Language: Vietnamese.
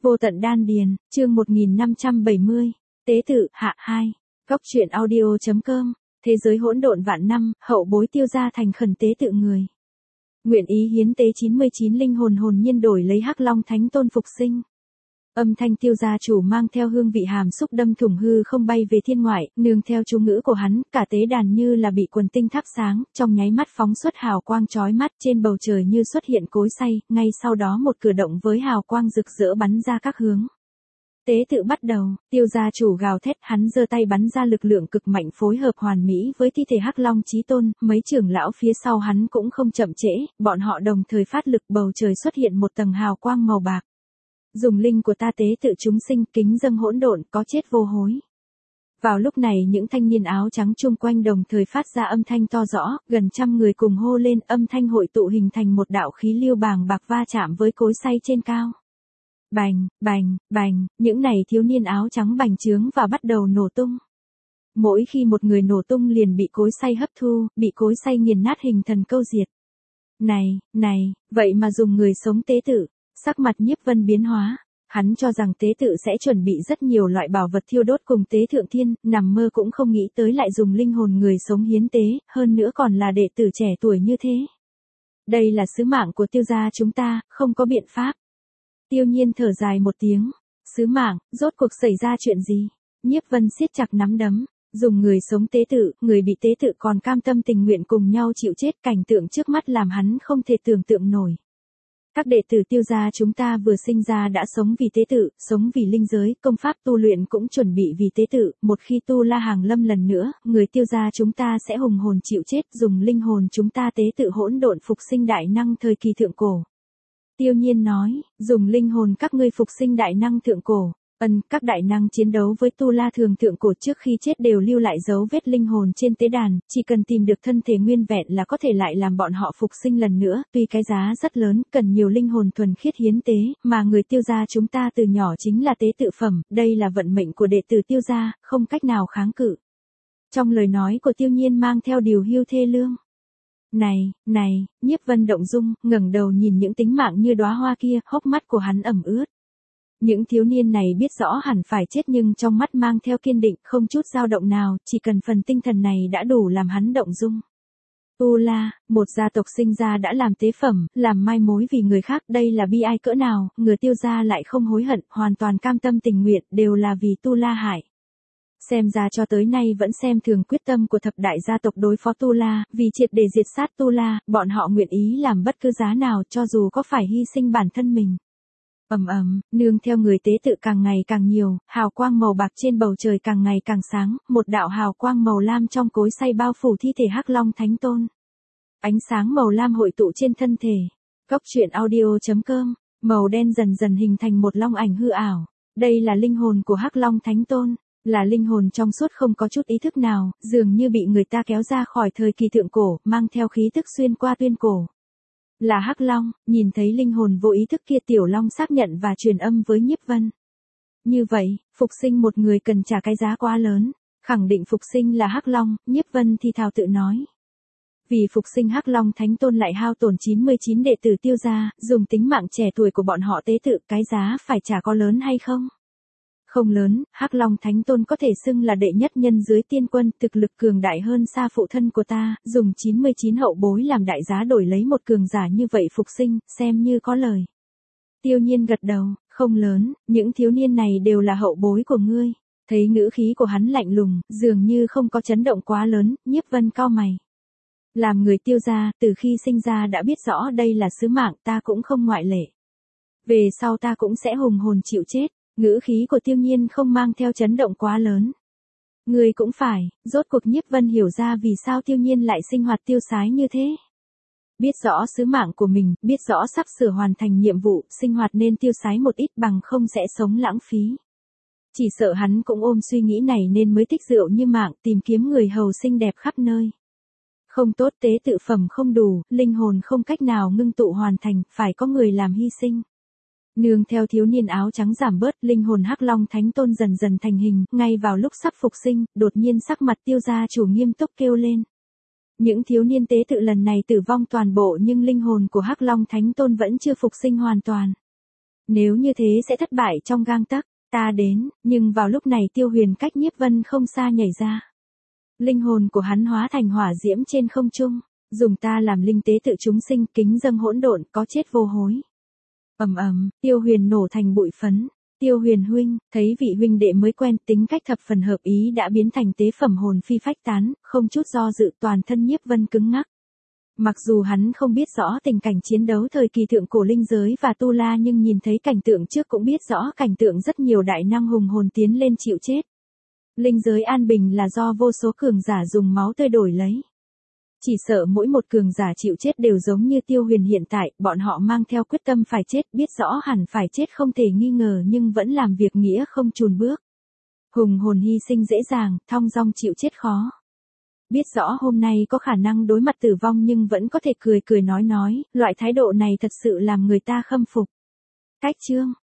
Vô tận đan điền, chương 1570, tế tự, hạ 2. Góc truyện audio.com, thế giới hỗn độn vạn năm, hậu bối Tiêu gia thành khẩn tế tự người. Nguyện ý hiến tế 99 linh hồn hồn nhiên đổi lấy Hắc Long Thánh Tôn phục sinh. Âm thanh Tiêu gia chủ mang theo hương vị hàm xúc đâm thủng hư không bay về thiên ngoại, nương theo chú ngữ của hắn, cả tế đàn như là bị quần tinh thắp sáng, trong nháy mắt phóng xuất hào quang chói mắt, trên bầu trời như xuất hiện cối xay, ngay sau đó một cử động với hào quang rực rỡ bắn ra các hướng. Tế tự bắt đầu, Tiêu gia chủ gào thét, hắn giơ tay bắn ra lực lượng cực mạnh phối hợp hoàn mỹ với thi thể Hắc Long Chí Tôn, mấy trưởng lão phía sau hắn cũng không chậm trễ, bọn họ đồng thời phát lực, bầu trời xuất hiện một tầng hào quang màu bạc. Dùng linh của ta tế tự chúng sinh, kính dâng hỗn độn, có chết vô hối. Vào lúc này những thanh niên áo trắng chung quanh đồng thời phát ra âm thanh to rõ, gần trăm người cùng hô lên, âm thanh hội tụ hình thành một đạo khí lưu bàng bạc va chạm với cối xay trên cao. Bành, bành, bành, những này thiếu niên áo trắng bành trướng và bắt đầu nổ tung. Mỗi khi một người nổ tung liền bị cối xay hấp thu, bị cối xay nghiền nát hình thần câu diệt. Này, vậy mà dùng người sống tế tự. Sắc mặt Nhiếp Vân biến hóa, hắn cho rằng tế tự sẽ chuẩn bị rất nhiều loại bảo vật thiêu đốt cùng tế thượng thiên, nằm mơ cũng không nghĩ tới lại dùng linh hồn người sống hiến tế, hơn nữa còn là đệ tử trẻ tuổi như thế. Đây là sứ mạng của Tiêu gia chúng ta, không có biện pháp. Tiêu Nhiên thở dài một tiếng, sứ mạng, rốt cuộc xảy ra chuyện gì? Nhiếp Vân siết chặt nắm đấm, dùng người sống tế tự, người bị tế tự còn cam tâm tình nguyện cùng nhau chịu chết, cảnh tượng trước mắt làm hắn không thể tưởng tượng nổi. Các đệ tử Tiêu gia chúng ta vừa sinh ra đã sống vì tế tự, sống vì linh giới, công pháp tu luyện cũng chuẩn bị vì tế tự, một khi tu la hàng lâm lần nữa, người Tiêu gia chúng ta sẽ hùng hồn chịu chết, dùng linh hồn chúng ta tế tự hỗn độn phục sinh đại năng thời kỳ thượng cổ. Tiêu Nhiên nói, dùng linh hồn các ngươi phục sinh đại năng thượng cổ. Các đại năng chiến đấu với tu la thường thượng cổ trước khi chết đều lưu lại dấu vết linh hồn trên tế đàn, chỉ cần tìm được thân thể nguyên vẹn là có thể lại làm bọn họ phục sinh lần nữa, tuy cái giá rất lớn, cần nhiều linh hồn thuần khiết hiến tế, mà người Tiêu gia chúng ta từ nhỏ chính là tế tự phẩm, đây là vận mệnh của đệ tử Tiêu gia, không cách nào kháng cự. Trong lời nói của Tiêu Nhiên mang theo điều hưu thê lương. Này, Nhiếp Vân động dung, ngẩng đầu nhìn những tính mạng như đóa hoa kia, hốc mắt của hắn ẩm ướt. Những thiếu niên này biết rõ hẳn phải chết nhưng trong mắt mang theo kiên định, không chút dao động nào, chỉ cần phần tinh thần này đã đủ làm hắn động dung. Tu La, một gia tộc sinh ra đã làm tế phẩm, làm mai mối vì người khác, đây là bi ai cỡ nào, người Tiêu gia lại không hối hận, hoàn toàn cam tâm tình nguyện, đều là vì Tu La hại. Xem ra cho tới nay vẫn xem thường quyết tâm của thập đại gia tộc đối phó Tu La, vì triệt để diệt sát Tu La, bọn họ nguyện ý làm bất cứ giá nào cho dù có phải hy sinh bản thân mình. Nương theo người tế tự càng ngày càng nhiều, hào quang màu bạc trên bầu trời càng ngày càng sáng, một đạo hào quang màu lam trong cối xay bao phủ thi thể Hắc Long Thánh Tôn. Ánh sáng màu lam hội tụ trên thân thể. Góc truyện audio.com, màu đen dần dần hình thành một long ảnh hư ảo. Đây là linh hồn của Hắc Long Thánh Tôn, là linh hồn trong suốt không có chút ý thức nào, dường như bị người ta kéo ra khỏi thời kỳ thượng cổ, mang theo khí tức xuyên qua tuyên cổ. Là Hắc Long, nhìn thấy linh hồn vô ý thức kia Tiểu Long xác nhận và truyền âm với Nhiếp Vân. Như vậy, phục sinh một người cần trả cái giá quá lớn, khẳng định phục sinh là Hắc Long, Nhiếp Vân thì thào tự nói. Vì phục sinh Hắc Long Thánh Tôn lại hao tổn 99 đệ tử Tiêu gia, dùng tính mạng trẻ tuổi của bọn họ tế tự, cái giá phải trả có lớn hay không? Không lớn, Hắc Long Thánh Tôn có thể xưng là đệ nhất nhân dưới tiên quân, thực lực cường đại hơn xa phụ thân của ta, dùng 99 hậu bối làm đại giá đổi lấy một cường giả như vậy phục sinh, xem như có lời. Tiêu Nhiên gật đầu, không lớn, những thiếu niên này đều là hậu bối của ngươi. Thấy ngữ khí của hắn lạnh lùng, dường như không có chấn động quá lớn, Nhiếp Vân cau mày. Làm người Tiêu gia, từ khi sinh ra đã biết rõ đây là sứ mạng, ta cũng không ngoại lệ. Về sau ta cũng sẽ hùng hồn chịu chết. Ngữ khí của Tiêu Nhiên không mang theo chấn động quá lớn. Người cũng phải, rốt cuộc Nhiếp Vân hiểu ra vì sao Tiêu Nhiên lại sinh hoạt tiêu sái như thế. Biết rõ sứ mạng của mình, biết rõ sắp sửa hoàn thành nhiệm vụ, sinh hoạt nên tiêu sái một ít bằng không sẽ sống lãng phí. Chỉ sợ hắn cũng ôm suy nghĩ này nên mới thích rượu như mạng, tìm kiếm người hầu xinh đẹp khắp nơi. Không tốt, tế tự phẩm không đủ, linh hồn không cách nào ngưng tụ hoàn thành, phải có người làm hy sinh. Nương theo thiếu niên áo trắng giảm bớt, linh hồn Hắc Long Thánh Tôn dần dần thành hình, ngay vào lúc sắp phục sinh, đột nhiên sắc mặt Tiêu gia chủ nghiêm túc kêu lên. Những thiếu niên tế tự lần này tử vong toàn bộ nhưng linh hồn của Hắc Long Thánh Tôn vẫn chưa phục sinh hoàn toàn. Nếu như thế sẽ thất bại trong gang tấc. Ta đến, nhưng vào lúc này Tiêu Huyền cách Nhiếp Vân không xa nhảy ra. Linh hồn của hắn hóa thành hỏa diễm trên không trung, dùng ta làm linh tế tự chúng sinh, kính dâng hỗn độn, có chết vô hối. Ầm ầm, Tiêu Huyền nổ thành bụi phấn. Tiêu Huyền huynh, thấy vị huynh đệ mới quen, tính cách thập phần hợp ý đã biến thành tế phẩm, hồn phi phách tán, không chút do dự, toàn thân Nhiếp Vân cứng ngắc. Mặc dù hắn không biết rõ tình cảnh chiến đấu thời kỳ thượng cổ linh giới và tu la, nhưng nhìn thấy cảnh tượng trước cũng biết rõ cảnh tượng rất nhiều đại năng hùng hồn tiến lên chịu chết. Linh giới an bình là do vô số cường giả dùng máu tươi đổi lấy. Chỉ sợ mỗi một cường giả chịu chết đều giống như Tiêu Huyền hiện tại, bọn họ mang theo quyết tâm phải chết, biết rõ hẳn phải chết không thể nghi ngờ, nhưng vẫn làm việc nghĩa không chùn bước. Hùng hồn hy sinh dễ dàng, thong dong chịu chết khó. Biết rõ hôm nay có khả năng đối mặt tử vong nhưng vẫn có thể cười cười nói, loại thái độ này thật sự làm người ta khâm phục. Cách chương